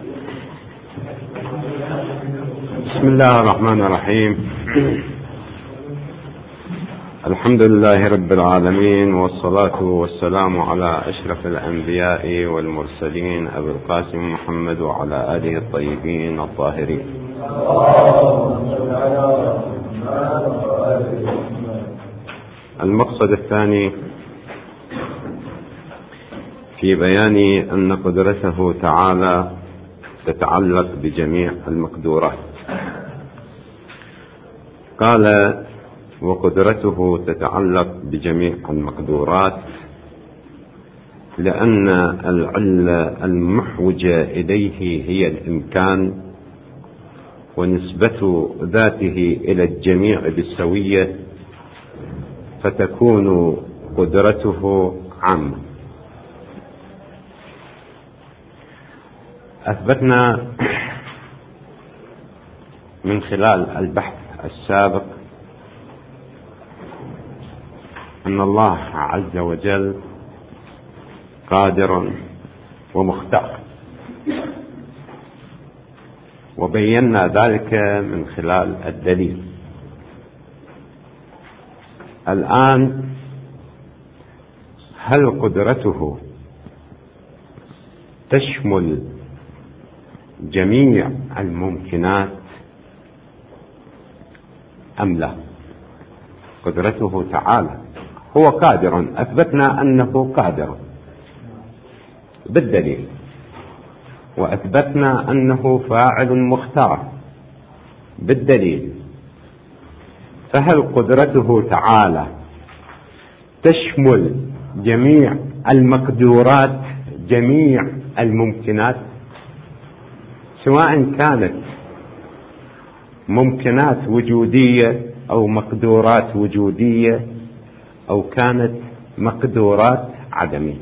بسم الله الرحمن الرحيم. الحمد لله رب العالمين، والصلاة والسلام على أشرف الأنبياء والمرسلين أبي القاسم محمد وعلى آله الطيبين الطاهرين. المقصد الثاني في بيان أن قدرته تعالى تتعلق بجميع المقدورات. قال: وقدرته تتعلق بجميع المقدورات لأن العلة المحوجة إليه هي الإمكان، ونسبة ذاته إلى الجميع بالسوية، فتكون قدرته عامة. أثبتنا من خلال البحث السابق أن الله عز وجل قادر ومختار، وبينا ذلك من خلال الدليل. الآن هل قدرته تشمل جميع الممكنات أم لا؟ قدرته تعالى هو قادر، أثبتنا أنه قادر بالدليل، وأثبتنا أنه فاعل مختار بالدليل. فهل قدرته تعالى تشمل جميع المقدورات، جميع الممكنات، سواء كانت ممكنات وجودية أو مقدورات وجودية أو كانت مقدورات عدمية،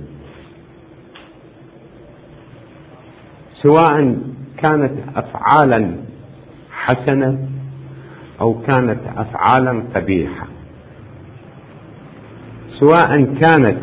سواء كانت أفعالا حسنة أو كانت أفعالا قبيحة، سواء كانت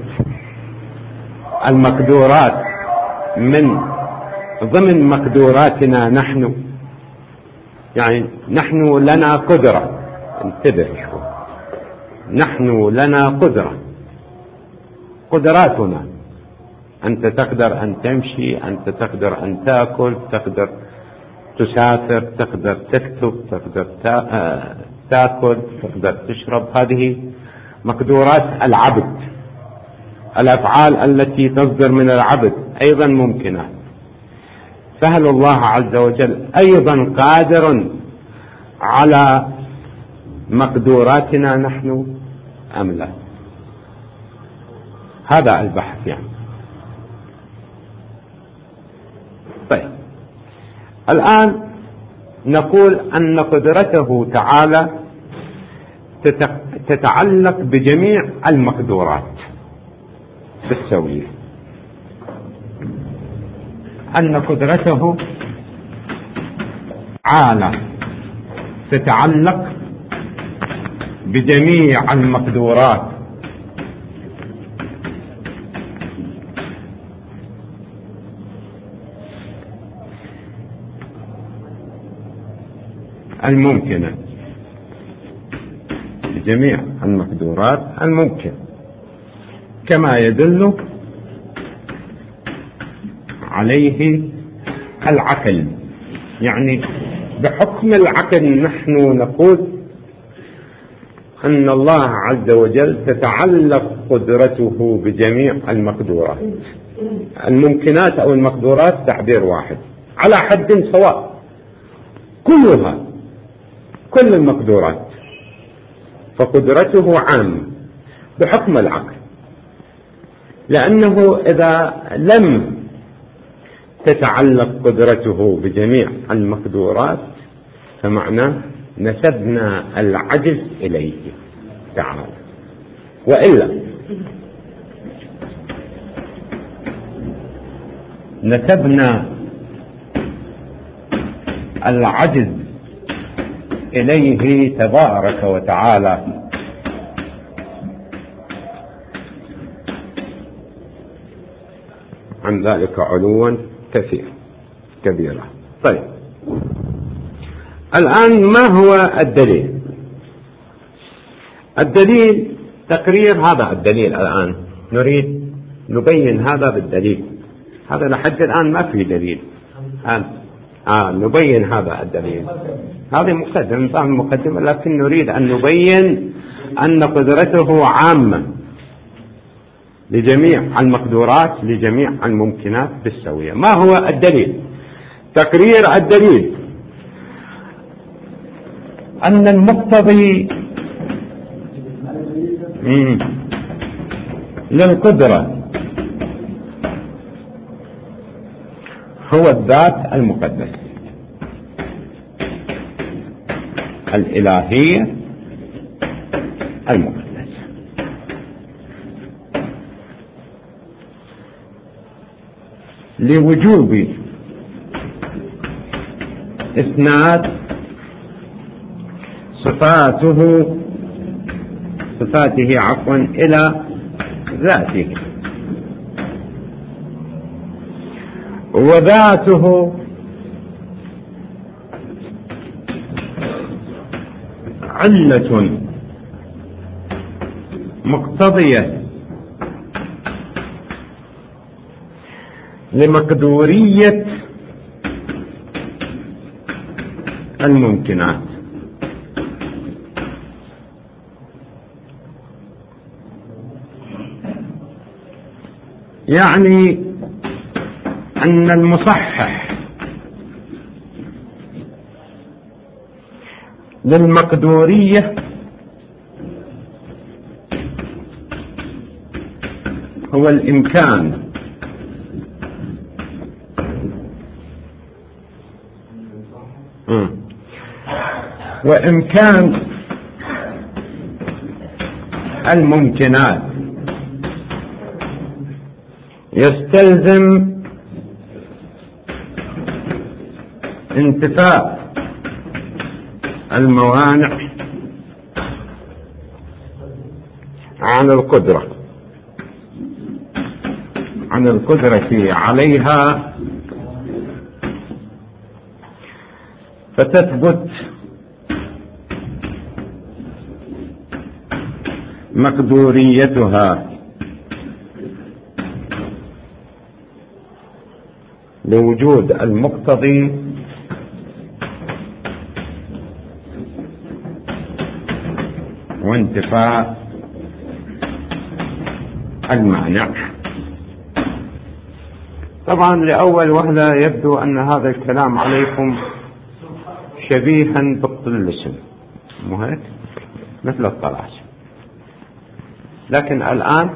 المقدورات من ضمن مقدوراتنا نحن، يعني نحن لنا قدرة، انتبه شوي، نحن لنا قدرة، قدراتنا، أنت تقدر أن تمشي، أنت تقدر أن تأكل، تقدر تسافر، تقدر تكتب، تقدر تأكل، تقدر تشرب. هذه مقدورات العبد. الأفعال التي تصدر من العبد أيضا ممكنة. فهل الله عز وجل أيضا قادر على مقدوراتنا نحن أم لا؟ هذا البحث يعني. طيب، الآن نقول أن قدرته تعالى تتعلق بجميع المقدورات بالسوية، أن قدرته تعالى تتعلق بجميع المقدورات الممكنة، بجميع المقدورات الممكنة، كما يدل عليه العقل. يعني بحكم العقل نحن نقول أن الله عز وجل تتعلق قدرته بجميع المقدورات. الممكنات أو المقدورات تعبير واحد على حد سواء، كلها، كل المقدورات، فقدرته عام بحكم العقل. لأنه إذا لم تتعلق قدرته بجميع المقدورات فمعناه نسبنا العجز إليه تعالى، وإلا نسبنا العجز إليه تبارك وتعالى عن ذلك علوا كثير. كبيرة. طيب، الآن ما هو الدليل؟ الدليل تقرير هذا الدليل. الآن نريد نبين هذا بالدليل. هذا لحد الآن ما في دليل. نبين هذا الدليل. هذه مقدمة، لكن نريد أن نبين أن قدرته عامة لجميع المقدورات، لجميع الممكنات بالسوية. ما هو الدليل؟ تقرير الدليل أن المقتضي للقدرة هو الذات المقدسة الإلهية المقدسة، لوجوب إسناد صفاته إلى ذاته، وذاته علة مقتضية لمقدورية الممكنات. يعني أن المصحح للمقدورية هو الإمكان، وإمكان الممكنات يستلزم انتفاء الموانع عن القدرة عليها، فتثبت مقدوريتها لوجود المقتضي وانتفاء المانع. طبعا لأول وهلة يبدو أن هذا الكلام عليكم شبيها بالطلسم، مو هيك؟ مثل الطلاسم. لكن الآن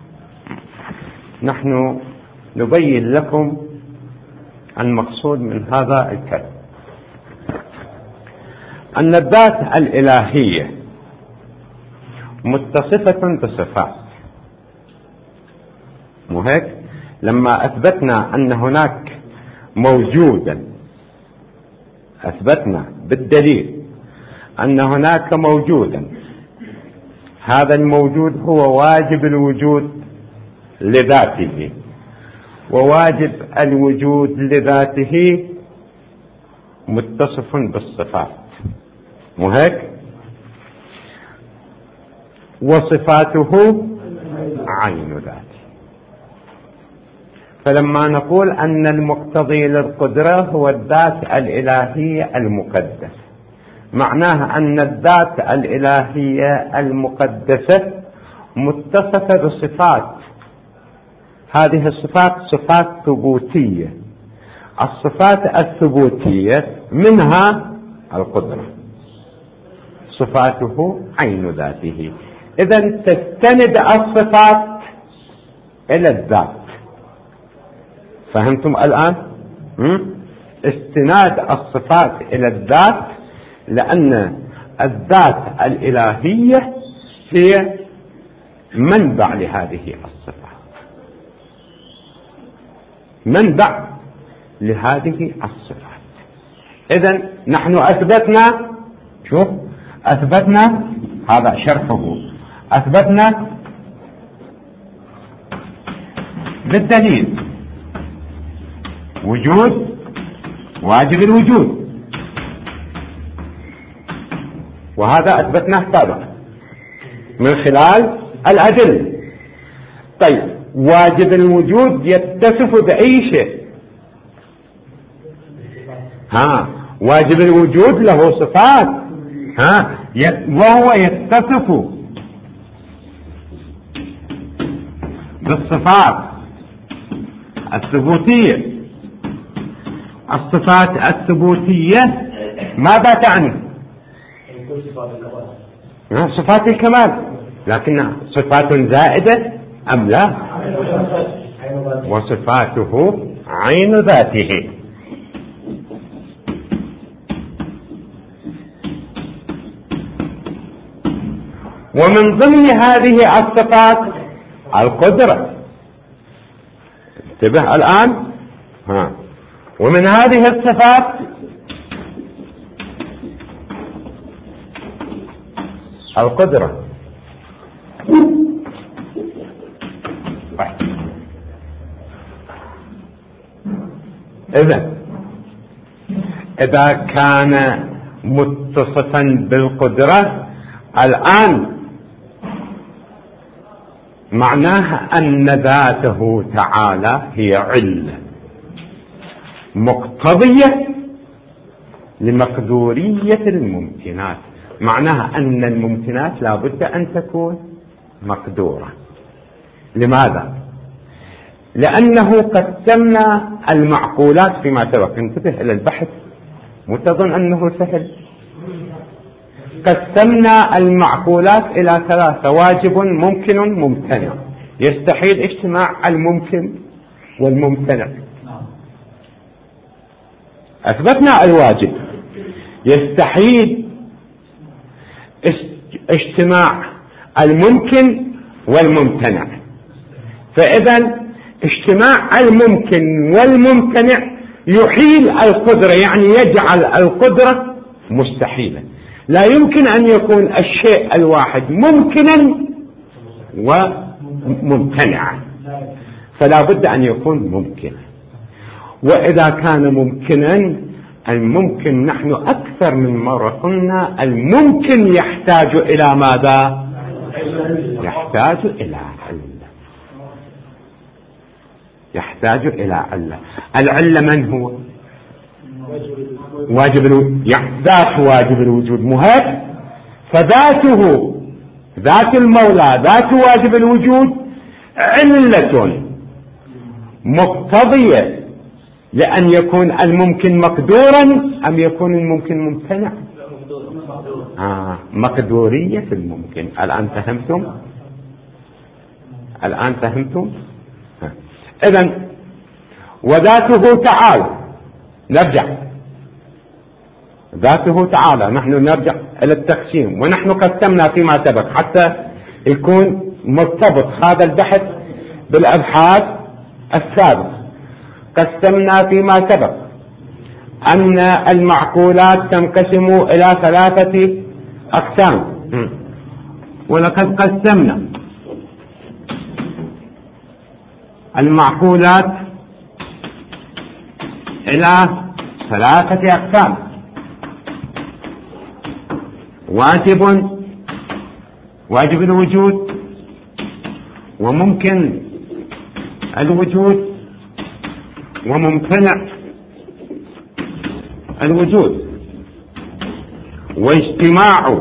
نحن نبين لكم المقصود من هذا الكلام، أن الذات الإلهية متصفة بصفات، مو هيك؟ لما أثبتنا أن هناك موجودا، أثبتنا بالدليل أن هناك موجودا، هذا الموجود هو واجب الوجود لذاته، وواجب الوجود لذاته متصف بالصفات، مو هيك؟ وصفاته عين ذاته. فلما نقول أن المقتضي للقدرة هو الذات الإلهية المقدسة، معناها أن الذات الإلهية المقدسة متصفة بصفات، هذه الصفات صفات ثبوتية. الصفات الثبوتية منها القدرة، صفاته عين ذاته. إذن تستند الصفات إلى الذات. فهمتم الآن؟ استناد الصفات إلى الذات، لأن الذات الإلهية هي منبع لهذه الصفات، منبع لهذه الصفات. إذن نحن أثبتنا، شوف، أثبتنا هذا شرحه، أثبتنا بالدليل وجود واجب الوجود، وهذا أثبتناه سابقا من خلال الأدلة. طيب واجب الوجود يتصف بأي شيء؟ واجب الوجود له صفات، وهو يتصف بالصفات الثبوتية. الصفات الثبوتية ماذا تعني؟ صفات الكمال، لكنها صفات زائدة أم لا؟ وصفاته عين ذاته. ومن ضمن هذه الصفات القدرة. انتبه الآن. ومن هذه الصفات القدرة. إذا كان متصفا بالقدرة الآن معناها أن ذاته تعالى هي علة مقتضية لمقدورية الممكنات. معناها أن الممكنات لا بد أن تكون مقدورة. لماذا؟ لأنه قسمنا المعقولات فيما سبق. انتبه إلى البحث، مو تظن أنه سهل. قسمنا المعقولات إلى ثلاثة: واجب، ممكن، ممتنع. يستحيل اجتماع الممكن والممتنع. أثبتنا الواجب، يستحيل اجتماع الممكن والممتنع. فإذا اجتماع الممكن والممتنع يحيل القدرة، يعني يجعل القدرة مستحيلة. لا يمكن أن يكون الشيء الواحد ممكنا وممتنعا، فلا بد أن يكون ممكنا. وإذا كان ممكنا، الممكن نحن أكثر من مرة قلنا الممكن يحتاج إلى ماذا؟ يحتاج إلى علة. يحتاج إلى علة. العلة من هو؟ واجب الوجود. ذات واجب الوجود مهد، فذاته ذات المولى ذات واجب الوجود علة مقتضية لأن يكون الممكن مقدورا أم يكون الممكن ممتنع؟ مقدورية الممكن. الآن فهمتم؟ الآن فهمتم؟ إذن وذاته تعالى. نرجع ذاته تعالى، نحن نرجع إلى التقسيم، ونحن قسمنا فيما سبق حتى يكون مرتبط هذا البحث بالأبحاث السابقة. قسمنا فيما سبق أن المعقولات تنقسم إلى ثلاثة أقسام، ولقد قسمنا المعقولات إلى ثلاثة أقسام: واجب الوجود، وممكن الوجود، وممتنع الوجود. واجتماع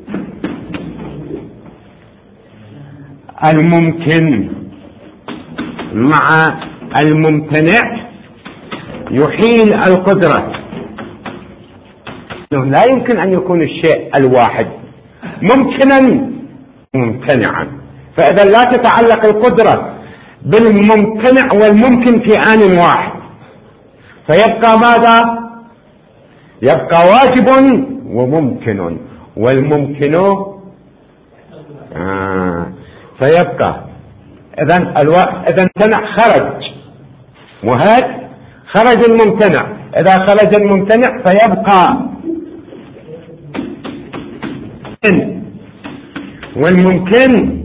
الممكن مع الممتنع يحيل القدرة. لا يمكن أن يكون الشيء الواحد ممكنا ممتنعا، فإذا لا تتعلق القدرة بالممتنع والممكن في آن واحد، فيبقى ماذا؟ يبقى واجب وممكن، والممكن فيبقى إذن امتنع خرج، وهذا خرج الممتنع. إذا خرج الممتنع فيبقى والممكن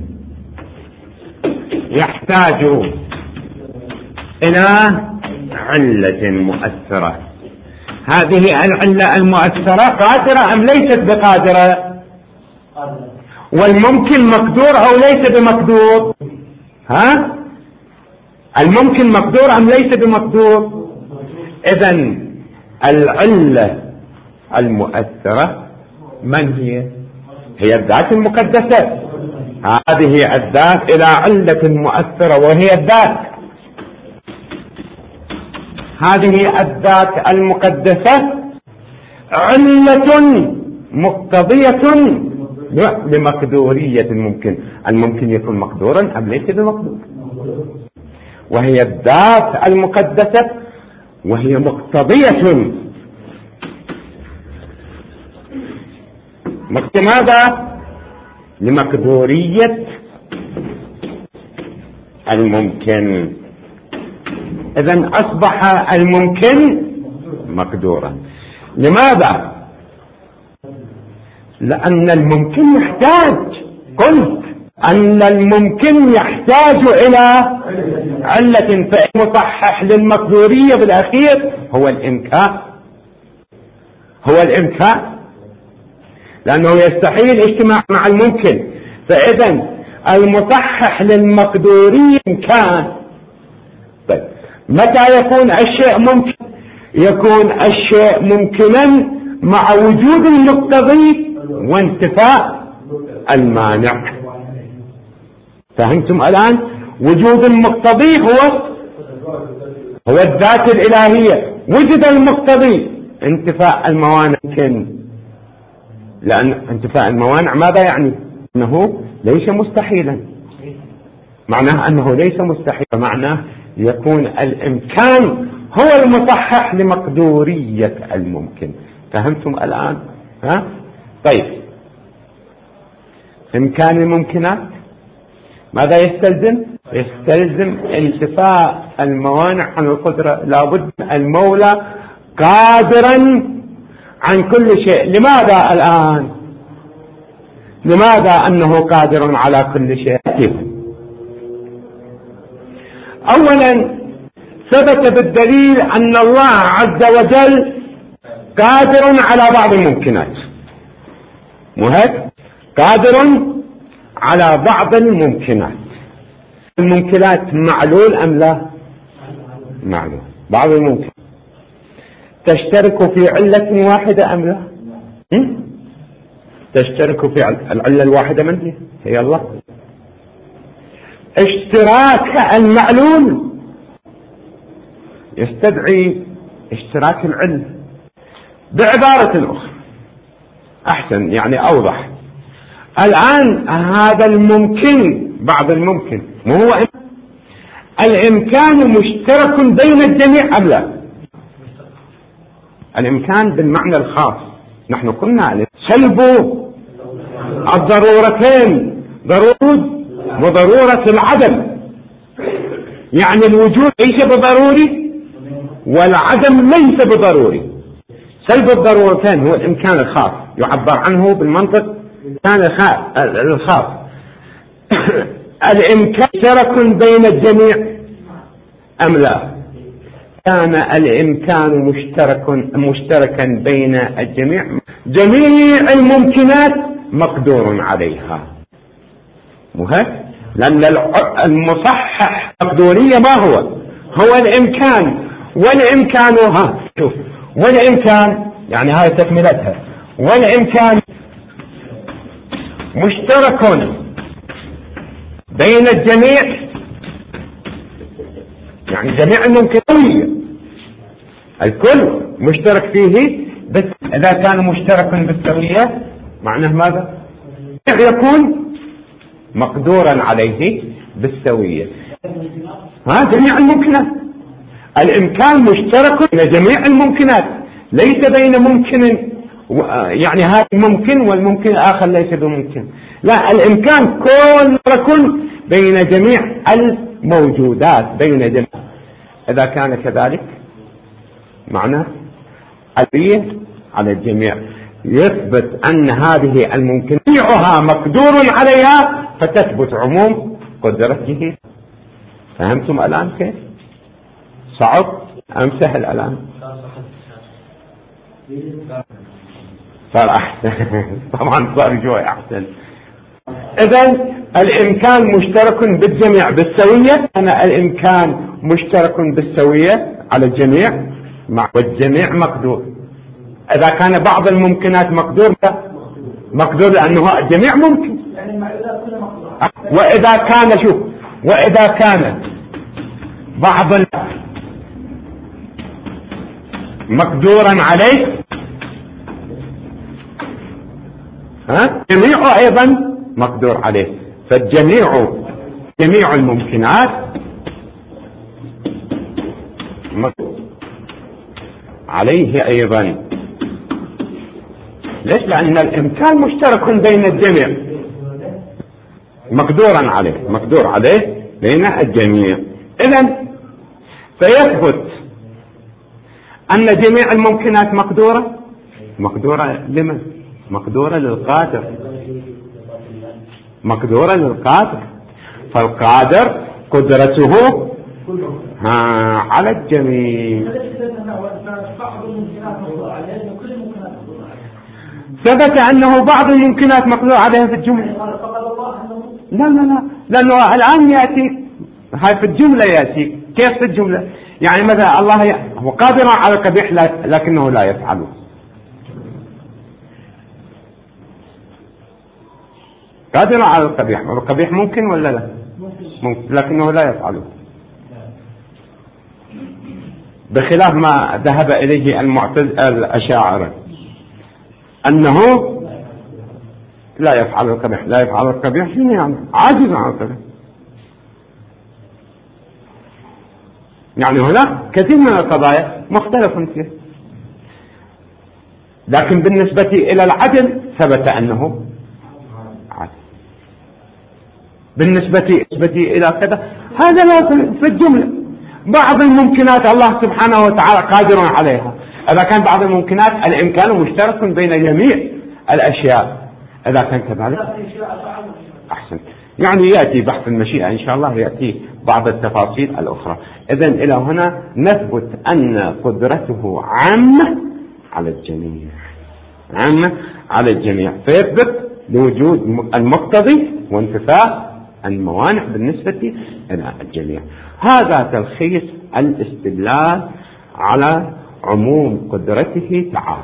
يحتاج إلى علة مؤثرة. هذه العلة المؤثرة قادرة أم ليست بقادرة؟ والممكن مقدور أو ليس بمقدور؟ ها؟ الممكن مقدور أم ليس بمقدور؟ إذن العلة المؤثرة من هي؟ هي الذات المقدسة. هذه الذات إلى علة مؤثرة وهي الذات. هذه الذات المقدسة علة مقتضية لمقدورية الممكن. الممكن يكون مقدورا أم ليس بمقدور؟ وهي الذات المقدسة وهي مقتضية. ماذا؟ لمقدورية الممكن. إذن أصبح الممكن مقدورا. لماذا؟ لأن الممكن يحتاج، قلت أن الممكن يحتاج إلى علة، فالمصحح للمقدورية بالأخير هو الإمكان. هو الإمكان، لأنه يستحيل الاجتماع مع الممكن. فإذا المصحح للمقدورية إمكان. طيب متى يكون الشيء ممكن؟ يكون الشيء ممكنا مع وجود المقتضي وانتفاء المانع. فهمتم الآن؟ وجود المقتضي هو الذات الإلهية. وجد المقتضي انتفاء الموانع. لأن انتفاء الموانع ماذا يعني؟ أنه ليس مستحيلا. معناه أنه ليس مستحيلا، معناه يكون الإمكان هو المصحح لمقدورية الممكن. فهمتم الآن؟ ها؟ طيب إمكان الممكنات ماذا يستلزم؟ يستلزم انتفاء الموانع عن القدرة. لابد المولى قادرا عن كل شيء. لماذا الآن؟ لماذا أنه قادر على كل شيء؟ أولا ثبت بالدليل أن الله عز وجل قادر على بعض الممكنات. قادر على بعض الممكنات. الممكنات معلول أم لا؟ معلول. بعض الممكن تشترك في علة واحدة أم لا؟ تشترك في العلة الواحدة. من هي الله. اشتراك المعلول يستدعي اشتراك العلة. بعبارة أخرى أحسن يعني أوضح. الآن هذا الممكن، بعض الممكن، ما هو الإمكان مشترك بين الجميع أم لا؟ الإمكان بالمعنى الخاص. نحن قلنا سلب الضرورتين، ضرورة وضرورة العدم. يعني الوجود ليس بضروري والعدم ليس بضروري. سلب الضرورتين هو الإمكان الخاص، يعبر عنه بالمنطق كان الخاص. الإمكان مشترك بين الجميع أم لا؟ كان الإمكان مشتركا بين الجميع. جميع الممكنات مقدور عليها. لأن المصحح مقدورية ما هو الإمكان. والإمكان يعني هاي تكملتها. والإمكان مشترك بين الجميع، يعني جميع الممكنية الكل مشترك فيه. بس إذا كان مشترك بالسوية معناه ماذا؟ يكون مقدورا عليه بالسوية. جميع الممكنات. الإمكان مشترك بين جميع الممكنات، ليس بين ممكن يعني هذا ممكن والممكن الآخر ليس بممكن. لا، الإمكان كل بين جميع الموجودات، بين جميع. إذا كان كذلك معناه البية على الجميع. يثبت أن هذه الممكن جميعها مقدور عليها، فتثبت عموم قدرته. فهمتم الآن كيف؟ صعب أم سهل الآن؟ صار أحسن. طبعا صار شوي أحسن. إذن الإمكان مشترك بالجميع بالسوية. أنا الإمكان مشترك بالسوية على الجميع والجميع مقدور. إذا كان بعض الممكنات مقدور لأنه الجميع ممكن. وإذا كان وإذا كان بعض مقدورا عليه جميع أيضا مقدور عليه. جميع الممكنات مقدور عليه أيضا. ليش؟ لأن الإمكان مشترك بين الجميع مقدور عليه بين الجميع. إذن فيثبت أن جميع الممكنات مقدورة لمن؟ مقدورة للقادر. فالقادر قدرته على الجميع. ثبت أنه بعض الممكنات مقدور عليها في الجملة. لا لأنه الآن يأتي هاي في الجملة. يأتي كيف في الجملة؟ يعني مثلا الله هو قادر على القبيح لكنه لا يفعله. قادر على القبيح. والقبيح ممكن ولا لا؟ ممكن لكنه لا يفعله. بخلاف ما ذهب إليه الأشاعرة أنه لا يفعل القبيح. شنو يعني؟ عاجز عن القبيح. يعني هناك كثير من القضايا مختلف فيها. لكن بالنسبة إلى العدل ثبت أنه عدل. بالنسبة إلى كذا هذا لا في الجملة. بعض الممكنات الله سبحانه وتعالى قادر عليها. إذا كان بعض الممكنات الإمكان مشترك بين جميع الأشياء. إذا كان كذلك أحسن. يعني يأتي بحث المشيئة إن شاء الله، يأتي بعض التفاصيل الأخرى. إذن إلى هنا نثبت أن قدرته عامة على الجميع. فيثبت لوجود المقتضي وانتفاء الموانع بالنسبة إلى الجميع. هذا تلخيص الاستدلال على عموم قدرته تعالى.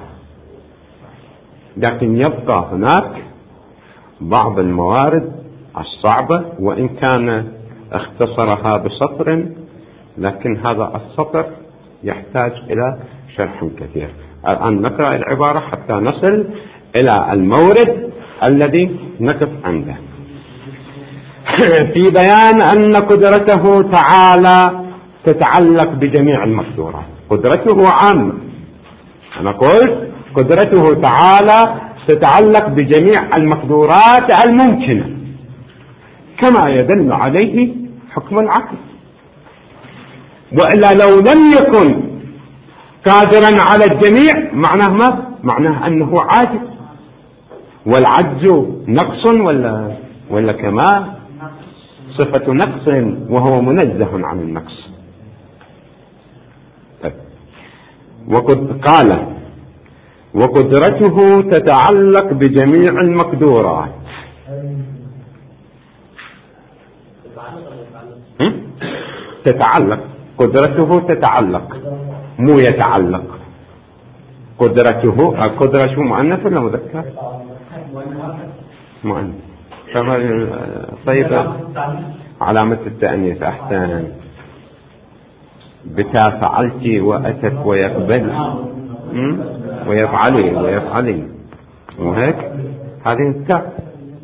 لكن يبقى هناك بعض الموارد الصعبة، وإن كان اختصرها بسطر، لكن هذا السطر يحتاج إلى شرح كثير. الآن نقرأ العبارة حتى نصل إلى المورد الذي نقف عنده في بيان أن قدرته تعالى تتعلق بجميع المقدورات. قدرته عامة. أنا قلت قدرته تعالى تتعلق بجميع المقدورات الممكنة كما يدل عليه حكم العقل. وإلا لو لم يكن قادرا على الجميع معناه أنه عاجز. والعجز نقص ولا كمال؟ صفة نقص وهو منزه عن النقص. قال وقدرته تتعلق بجميع المقدورات. تتعلق. قدرته تتعلق مو يتعلق. القدرة شو مؤنث ولا مذكر؟ مؤنث. طيب علامة التأنيث. أحسن. بتا فعلتي وأتت ويقبل ويفعلي وهيك هذه التاء.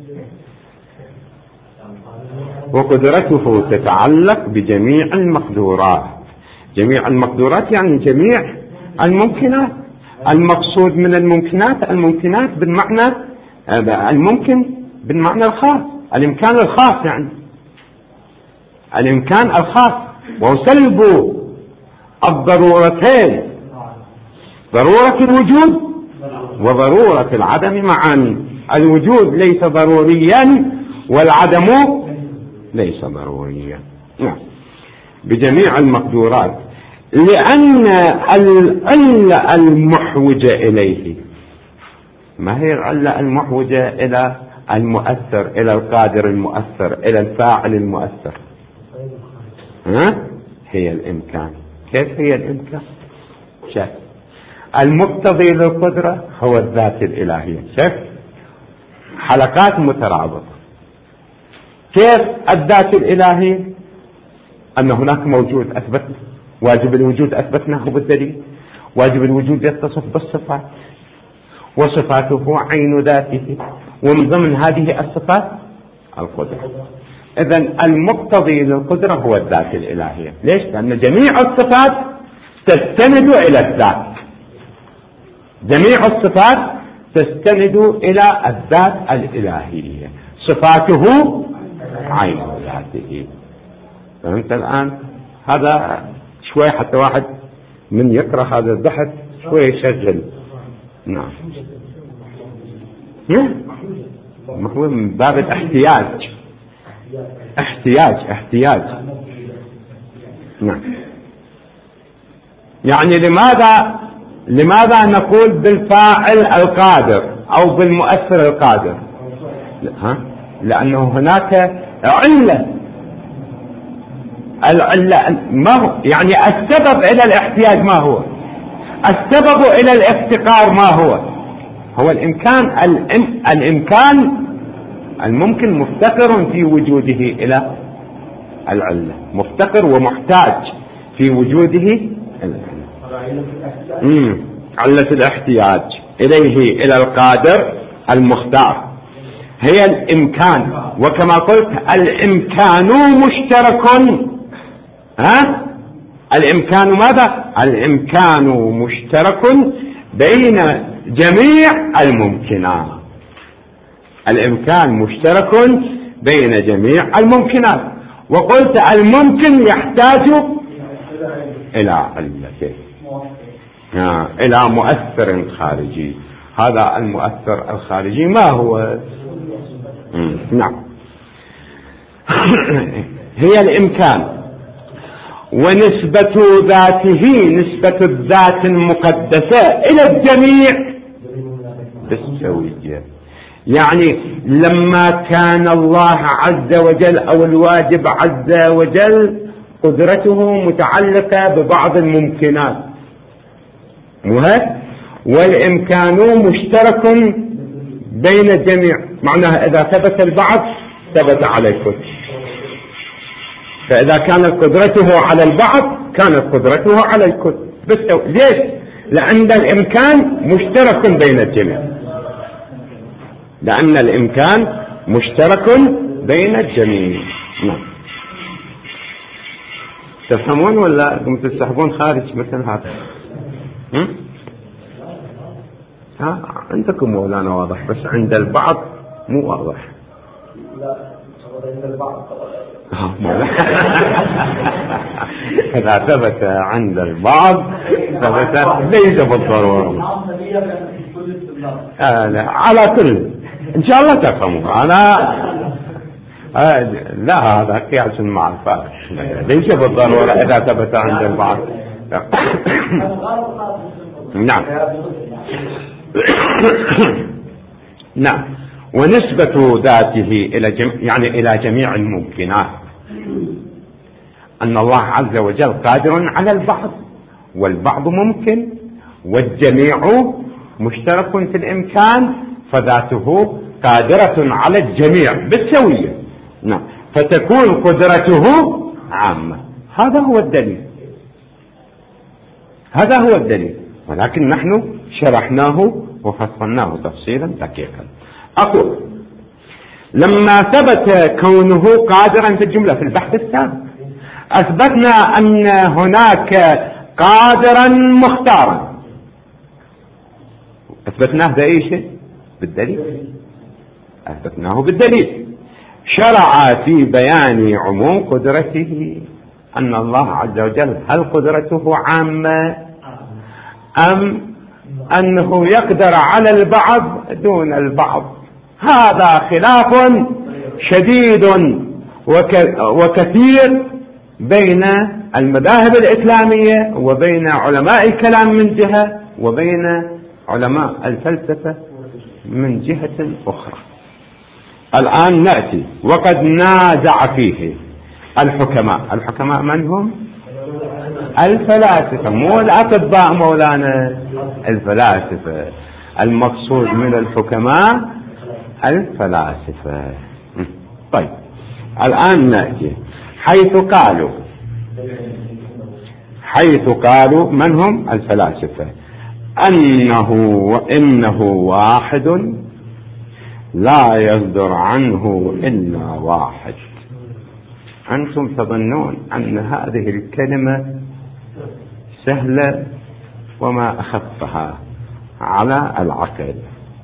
وقدرته تتعلق بجميع المقدورات. جميع المقدورات يعني جميع الممكنات. المقصود من الممكنات بالمعنى الممكن بالمعنى الخاص. الإمكان الخاص، يعني الإمكان الخاص، وهو سلب الضرورتين، ضرورة الوجود وضرورة العدم معا. الوجود ليس ضروريا والعدم ليس ضروريا. بجميع المقدورات. لأن العلة المحوجة إليه ما هي العلة المحوجة إلى المؤثر، إلى القادر المؤثر، إلى الفاعل المؤثر؟ هي الإمكان. كيف هي الإمكان؟ شايف المقتضي للقدرة هو الذات الإلهية. شايف حلقات مترابطة. كيف الذات الإلهية؟ أن هناك موجود أثبتنا، واجب الوجود أثبتناه بالدليل، واجب الوجود يتصف بالصفات، وصفاته عين ذاته، ومن ضمن هذه الصفات القدرة. إذن المقتضي للقدرة هو الذات الإلهية. ليش؟ لأن جميع الصفات تستند إلى الذات، جميع الصفات تستند إلى الذات الإلهية، صفاته عين ذاته. فهمت الآن؟ هذا شوي حتى واحد من يقرأ هذا البحث شوي يشغل. نعم، محوج من باب الاحتياج. احتياج. نعم. يعني لماذا نقول بالفاعل القادر أو بالمؤثر القادر؟ لأنه هناك علة. العلة ما هو؟ يعني السبب إلى الاحتياج ما هو؟ السبب إلى الافتقار ما هو؟ هو الإمكان. الإمكان الممكن مفتقر في وجوده إلى العلة، مفتقر ومحتاج في وجوده إلى العلة. علة الاحتياج إليه إلى القادر المختار هي الإمكان. وكما قلت الإمكان مشترك. الإمكان ماذا؟ الإمكان مشترك بين جميع الممكنات. الإمكان مشترك بين جميع الممكنات. وقلت الممكن يحتاج إلى علة، إلى مؤثر خارجي. هذا المؤثر الخارجي ما هو؟ نعم، هي الإمكان. ونسبة ذاته نسبة الذات المقدسة إلى الجميع بالسوية. يعني لما كان الله عز وجل أو الواجب عز وجل قدرته متعلقة ببعض الممكنات، والإمكان مشترك بين الجميع، معناها إذا ثبت البعض ثبت على الكل. فإذا كانت قدرته على البعض كانت قدرته على الكل بالسوء. ليش؟ لأن الإمكان مشترك بين الجميع، لأن الإمكان مشترك بين الجميع. نعم. تفهمون ولا كنتم تسحبون خارج مثل هذا؟ عندكم مولانا واضح، بس عند البعض مو واضح. لا، عند البعض إذا ثبت عند البعض ثبت ليس بالضرورة. على كل إن شاء الله تفهموا. لا، هذا قياس مع الفارق، ليس بالضرورة إذا ثبت عند البعض. نعم. نعم. ونسبة ذاته إلى جميع الممكنات، أن الله عز وجل قادر على البعض، والبعض ممكن، والجميع مشترك في الإمكان، فذاته قادرة على الجميع بالسوية. نعم. فتكون قدرته عامة. هذا هو الدليل، هذا هو الدليل، ولكن نحن شرحناه وفصلناه تفصيلا دقيقا. أقول لما ثبت كونه قادرا في الجملة في البحث السابق أثبتنا أن هناك قادرا مختارا. أثبتناه بأي شيء؟ بالدليل. أثبتناه بالدليل. شرع في بيان عموم قدرته أن الله عز وجل هل قدرته عامة أم أنه يقدر على البعض دون البعض. هذا خلاف شديد وكثير بين المذاهب الإسلامية وبين علماء الكلام من جهة وبين علماء الفلسفة من جهة أخرى. الآن نأتي وقد نازع فيه الحكماء من هم؟ الفلاسفة، مو الأطباء مولانا، الفلاسفة. المقصود من الحكماء الفلاسفة. طيب الآن نأتي حيث قالوا من هم الفلاسفة إنه واحد لا يصدر عنه إلا واحد. أنتم تظنون أن هذه الكلمة سهلة وما أخفها على العقل.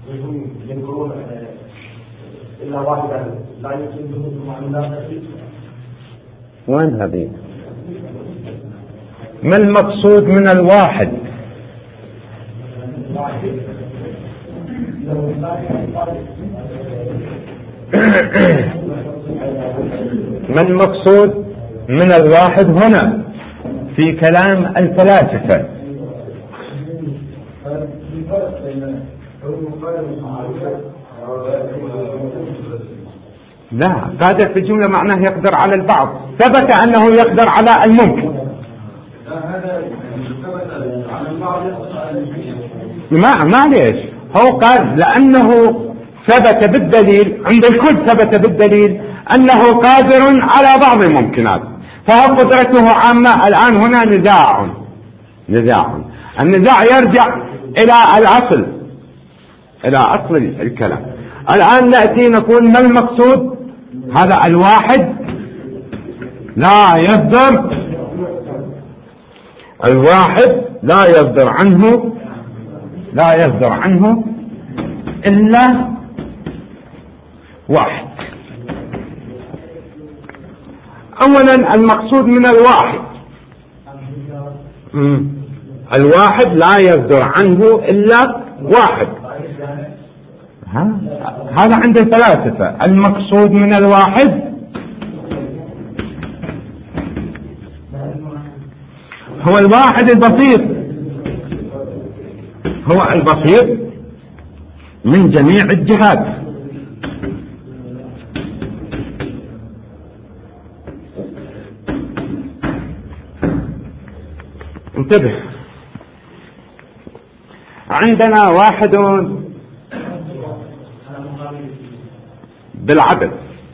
وين هذه؟ ما المقصود من الواحد؟ ما المقصود من الواحد هنا في كلام الفلاسفة؟ لا، قادر في الجملة معناه يقدر على البعض، ثبت أنه يقدر على الممكن. معليش، هو قال لأنه ثبت بالدليل، عند الكل ثبت بالدليل أنه قادر على بعض الممكنات، فهو قدرته عامة. الآن هنا نزاع. النزاع يرجع إلى أصل الكلام. الآن نأتي نقول ما المقصود؟ هذا الواحد لا يصدر عنه إلا واحد. أولا المقصود من الواحد لا يصدر عنه إلا واحد. هذا عند الفلاسفة. المقصود من الواحد هو الواحد البسيط، من جميع الجهات. انتبه، عندنا واحد بالعدد،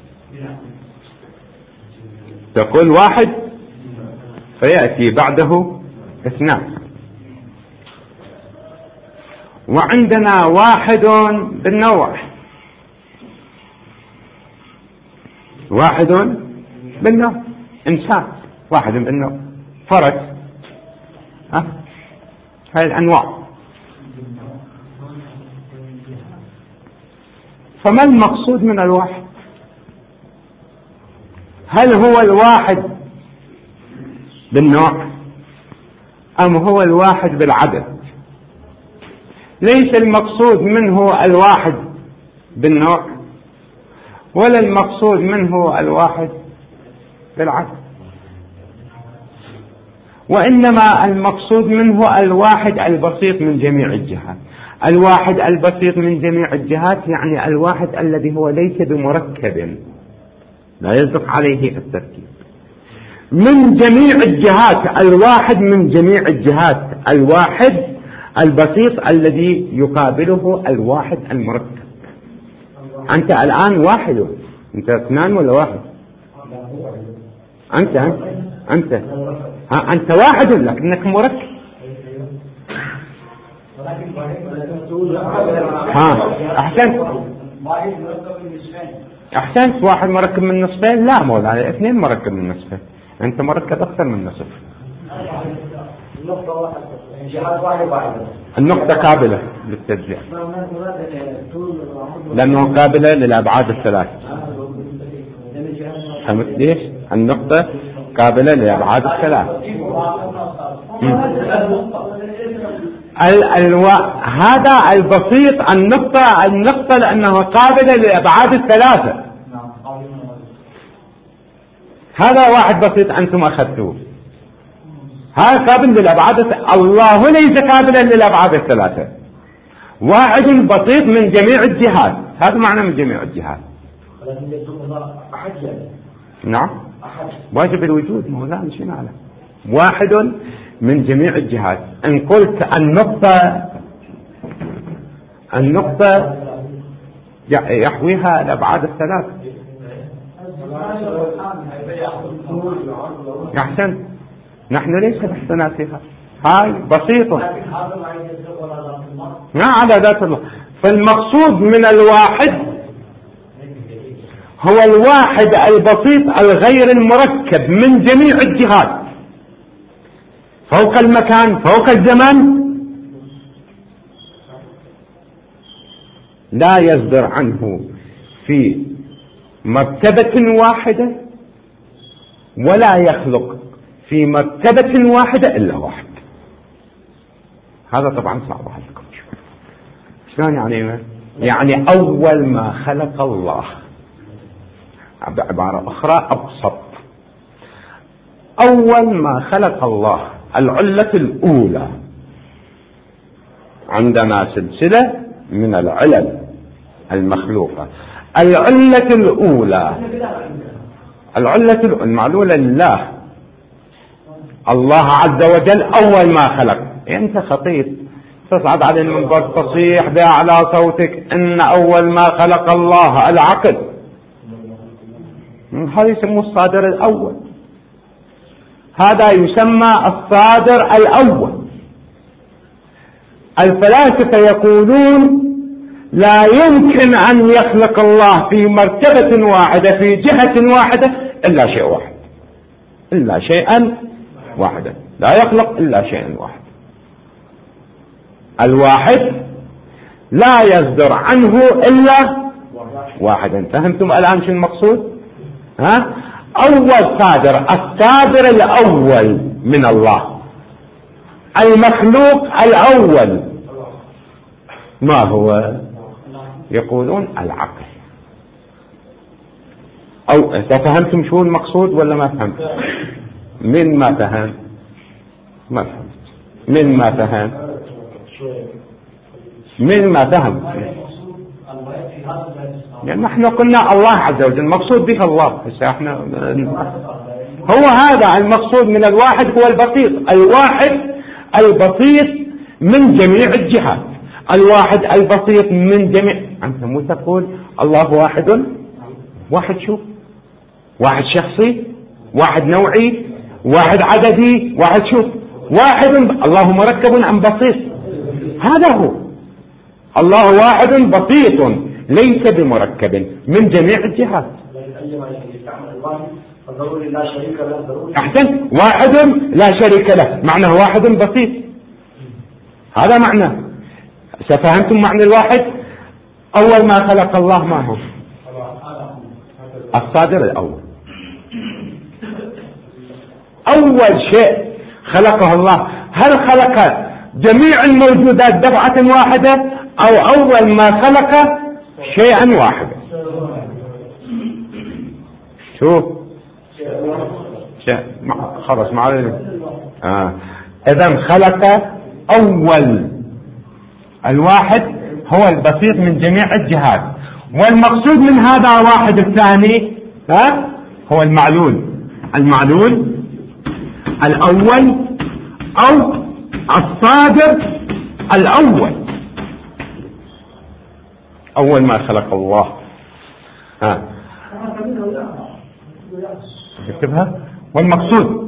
تقول واحد فيأتي بعده اثنان. وعندنا واحد بالنوع، إنسان واحد بالنوع، فرد. هاي الأنواع. فما المقصود من الواحد؟ هل هو الواحد بالنوع أم هو الواحد بالعدد؟ ليس المقصود منه الواحد بالنوع ولا المقصود منه الواحد بالعدد، وإنما المقصود منه الواحد البسيط من جميع الجهات. الواحد البسيط من جميع الجهات يعني الواحد الذي هو ليس بمركب، لا يصدق عليه التركيب، من جميع الجهات. الواحد من جميع الجهات، الواحد البسيط الذي يقابله الواحد المركب. أنت الآن واحد، أنت اثنان ولا واحد؟ أنت واحد لكنك مركب. أحسنت. واحد مركب من نصفين؟ لا مولانا، اثنين مركب من نصفين. أنت مركب أكثر من نصف. النقطة قابلة للتجزئة لأنه قابلة للأبعاد الثلاث. فهمت ليش؟ النقطة قابلة للأبعاد الثلاث. هذا البسيط النقطة لأنه قابلة للأبعاد الثلاثة. هذا واحد بسيط أنتم أخذتوه، هذا قابل للأبعاد. الله ليس قابلا للأبعاد الثلاثة، واحد بسيط من جميع الجهات. هذا معنى من جميع الجهات. نعم واجب الوجود، ما هو لا مش على واحد من جميع الجهات. إن قلت النقطة يحويها الأبعاد الثلاث. أحسن، نحن ليس بحثنا فيها، هاي بسيطة ما على ذات الله. فالمقصود من الواحد هو الواحد البسيط الغير المركب من جميع الجهات، فوق المكان فوق الزمن، لا يصدر عنه في مرتبة واحدة ولا يخلق في مرتبة واحدة إلا واحد. هذا طبعا صعب عليكم. شلون يعني أول ما خلق الله، بعبارة أخرى أبسط، أول ما خلق الله العلة الأولى، عندنا سلسلة من العلل المخلوقة. العلة الأولى المعلولة لله، الله عز وجل أول ما خلق. أنت خطيب تصعد على المنبر تصيح بأعلى صوتك إن أول ما خلق الله العقل، هذا يسمى الصادر الأول، هذا يسمى الصادر الأول. الفلاسفة يقولون لا يمكن أن يخلق الله في مرتبة واحدة في جهة واحدة إلا شيء واحد، إلا شيئا واحدا، لا يخلق إلا شيئا واحد. الواحد لا يصدر عنه إلا واحدا. فهمتم الآن شو المقصود؟ أول صادر، الصادر الأول من الله، المخلوق الأول ما هو؟ يقولون العقل. أو فهمتم شو المقصود ولا ما فهمت؟ من ما فهم؟ ما فهمت. من ما فهم؟ من ما فهم؟ يعني نحن قلنا الله عز وجل، المقصود به الله. احنا هو هذا المقصود من الواحد، هو البسيط، الواحد البسيط من جميع الجهات، الواحد البسيط من جميع. أنت مو تقول الله واحد؟ واحد شو؟ واحد شخصي، واحد نوعي، واحد عددي، واحد شو؟ واحد. الله مركب عن بسيط، هذا هو الله، واحد بسيط ليس بمركب من جميع الجهات. أحسن، واحد لا شريك له، معنى واحد بسيط، هذا معنى. فهمتم معنى الواحد؟ أول ما خلق الله ما هو؟ الصادر الأول. أول شيء خلقه الله، هل خلق جميع الموجودات دفعة واحدة أو أول ما خلق شيئا واحدا؟ شوف خلص معلش. إذن خلق أول، الواحد هو البسيط من جميع الجهات، والمقصود من هذا واحد الثاني هو المعلول الأول أو الصادر الأول. أول ما خلق الله اكتبها. والمقصود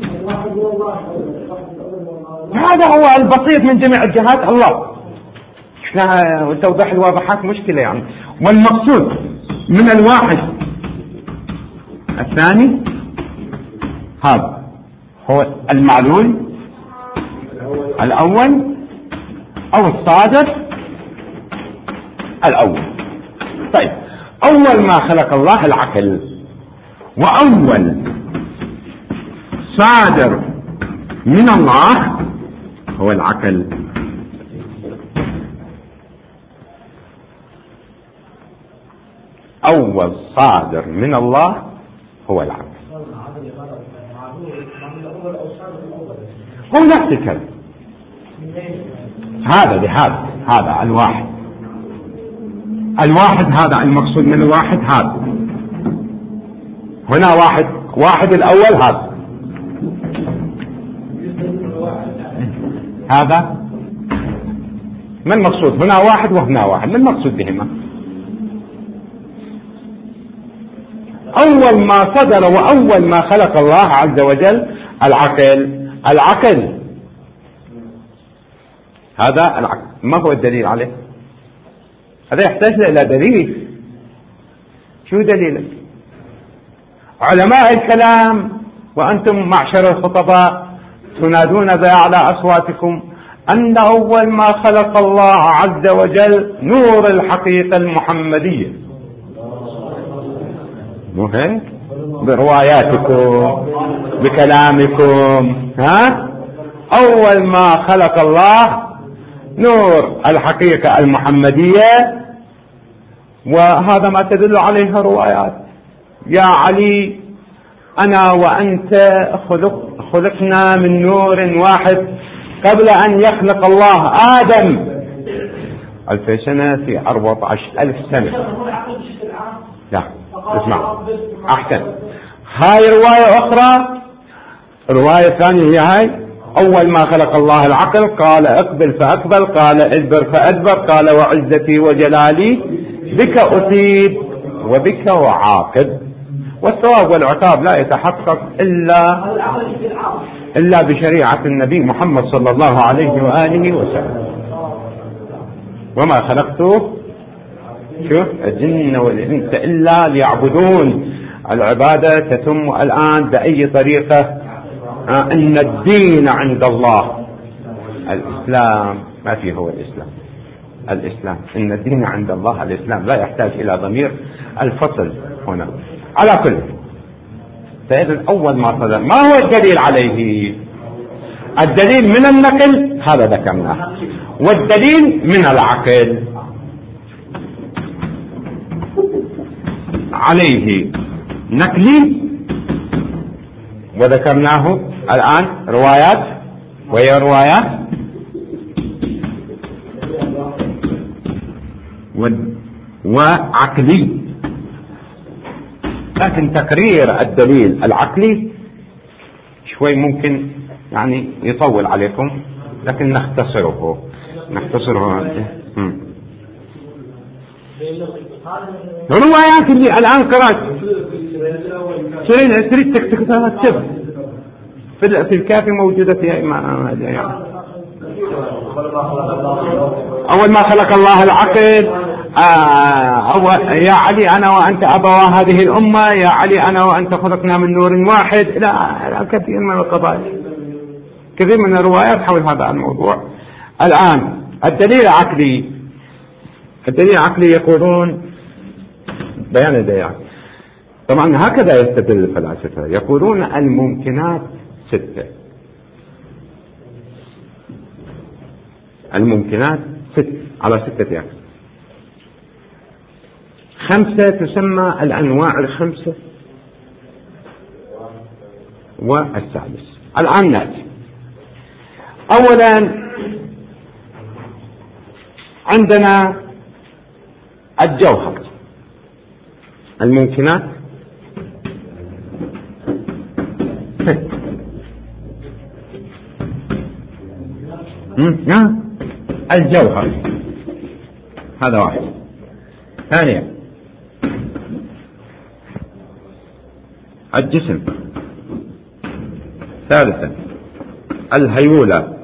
هذا هو البسيط من جميع الجهات الله. توضح الواضحات مشكلة يعني. والمقصود من الواحد الثاني هذا هو المعلول الأول أو الصادر الأول. طيب، أول ما خلق الله العقل، وأول صادر من الله هو العقل. أول صادر من الله هو العقل. هو نفس الكلام. هذا لهذا، هذا الواحد هذا المقصود من الواحد هذا. هنا واحد الأول هذا ما المقصود؟ هنا واحد وهنا واحد، ما المقصود بهما؟ أول ما صدر وأول ما خلق الله عز وجل العقل. هذا العقل. ما هو الدليل عليه؟ هذا يحتاج إلى دليل. شو دليلك؟ علماء الكلام وأنتم معشر الخطباء تنادون بأعلى أصواتكم أن أول ما خلق الله عز وجل نور الحقيقة المحمدية. مو هيك؟ برواياتكم بكلامكم. أول ما خلق الله نور الحقيقة المحمدية، وهذا ما تدل عليه روايات. يا علي أنا وأنت خلقنا من نور واحد قبل أن يخلق الله آدم 2000 سنة في 14,000 سنة. لا اسمع أحسن. هاي رواية أخرى. رواية ثانية هي هاي: أول ما خلق الله العقل قال اقبل فأقبل، قال ادبر فأدبر، قال وعزتي وجلالي بك أصيب وبك وعاقب. والثواب والعقاب لا يتحقق إلا بشريعة النبي محمد صلى الله عليه وآله وسلم. وما خلقته الجن والإنس إلا ليعبدون. العبادة تتم الآن بأي طريقة؟ إن الدين عند الله الإسلام. ما فيه هو الإسلام. إن الدين عند الله الإسلام. لا يحتاج إلى ضمير الفصل هنا. على كل، فإذا أول ما صدر ما هو الدليل عليه؟ الدليل من النقل، هذا ذكرناه، والدليل من العقل. عليه نقلي وذكرناه الآن روايات، وهي روايات وعقلي. لكن تقرير الدليل العقلي شوي ممكن يعني يطول عليكم، لكن نختصره. الروايات اللي الآن قرأت تريد تكتب في الكافي موجودة فيها أول ما خلق الله العقل. يا علي أنا وأنت أبوا هذه الأمة، يا علي أنا وأنت خلقنا من نور واحد، إلى كثير من القضايا، كثير من الروايات حول هذا الموضوع. الآن الدليل العقلي يقولون بيان الديان. طبعا هكذا يستدل الفلاسفة، يقولون الممكنات 6. الممكنات 6 على 6 أقسام. 5 تسمى الأنواع 5 والسادس. الآن نأتي أولا عندنا الجوهر. الممكنات 6. الجوهر هذا واحد. ثانيا الجسم. ثالثا الهيولة.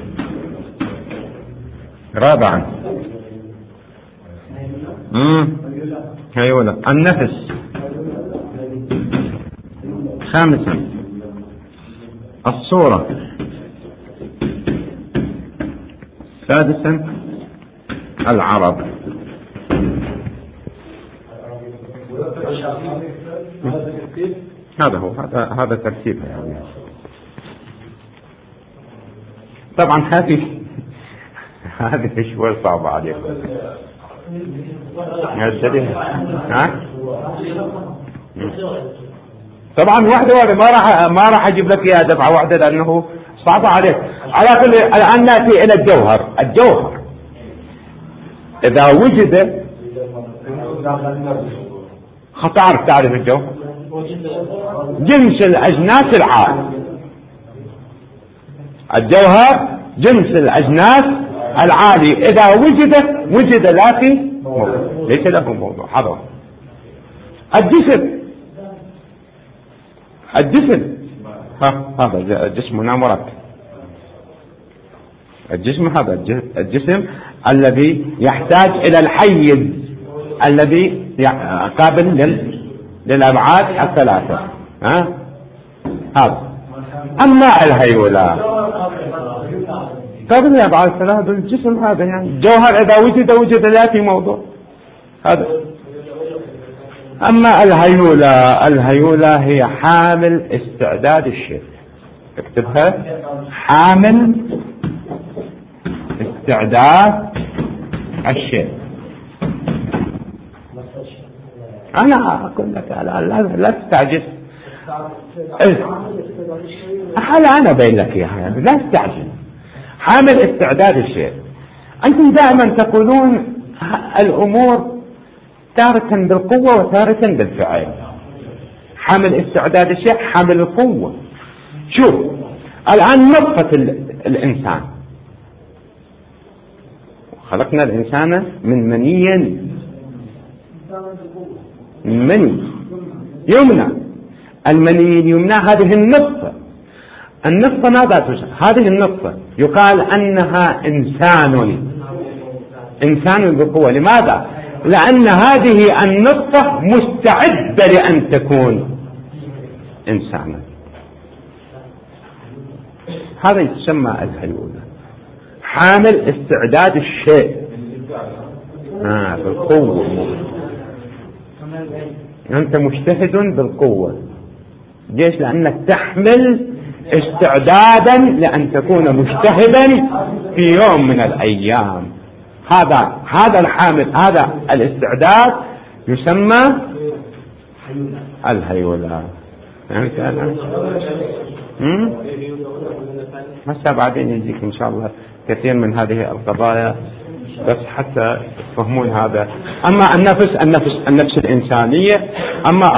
رابعا هيولة النفس. خامسا الصورة. سادسا العرض. هذا هو هذا ترتيبها يعني. طبعا هذه شوي صعبة عليكم. طبعا واحدة ما راح اجيب لك اياها دفعة واحدة، لانه صعبة عليك. على كل الآن نأتي إلى الجوهر. الجوهر إذا وجد تعرف الجوهر جنس الأجناس العالي. الجوهر جنس الأجناس العالي إذا وجد لا في موضوع، ليس له موضوع. هذا الجسم هذا جسمنا مركب. الجسم هذا الجسم الذي يحتاج إلى الحيز الذي قابل للأبعاد الثلاثة. هذا. أما الهيولة قابل للأبعاد الثلاثة الجسم هذا يعني الجوهر إذا وجد لا في موضوع هذا. أما الهيولة هي حامل استعداد الشيء. اكتبها: حامل استعداد الشيء. أنا أقول لك لا تستعجل. أنا بين لك إياها، لا تستعجل. حامل استعداد الشيء. أنتم دائما تقولون الأمور تارة بالقوة وتارة بالفعل. حامل استعداد الشيء حامل القوة. شوف الآن نطفة الإنسان، خلقنا الإنسان من مني يمنى. المني اليمنى هذه النطفة ماذا تسمى؟ هذه النطفة يقال أنها إنسان بقوة. لماذا؟ لأن هذه النطفة مستعدة لأن تكون إنسانا. هذا يسمى الهيولة، حامل استعداد الشيء بالقوة. أنت مجتهد بالقوة. ليش؟ لأنك تحمل استعدادا لأن تكون مجتهدا في يوم من الأيام. هذا الحامل، هذا الاستعداد يسمى الهيولة. هسه بعدين يجيك إن شاء الله كثير من هذه القضايا بس حتى تفهمون هذا. أما النفس الإنسانية. أما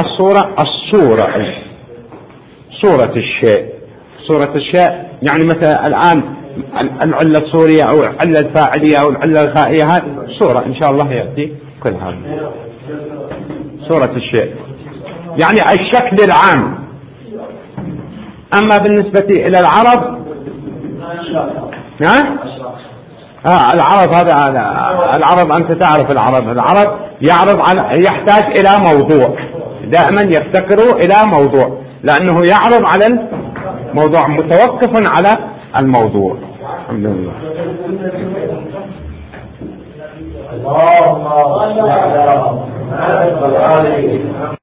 صورة الشيء يعني مثلا الآن العلة الصورية أو العلة الفاعلية أو العلة الخائية، هذه صورة إن شاء الله يأتي كل هذا. صورة الشيء يعني الشكل العام. أما بالنسبة إلى العرب العرب العرب أنت تعرف العرب يحتاج إلى موضوع. دائما يفتقروا إلى موضوع لأنه يعرض على الموضوع، متوقف على الموضوع. الحمد لله. اللهم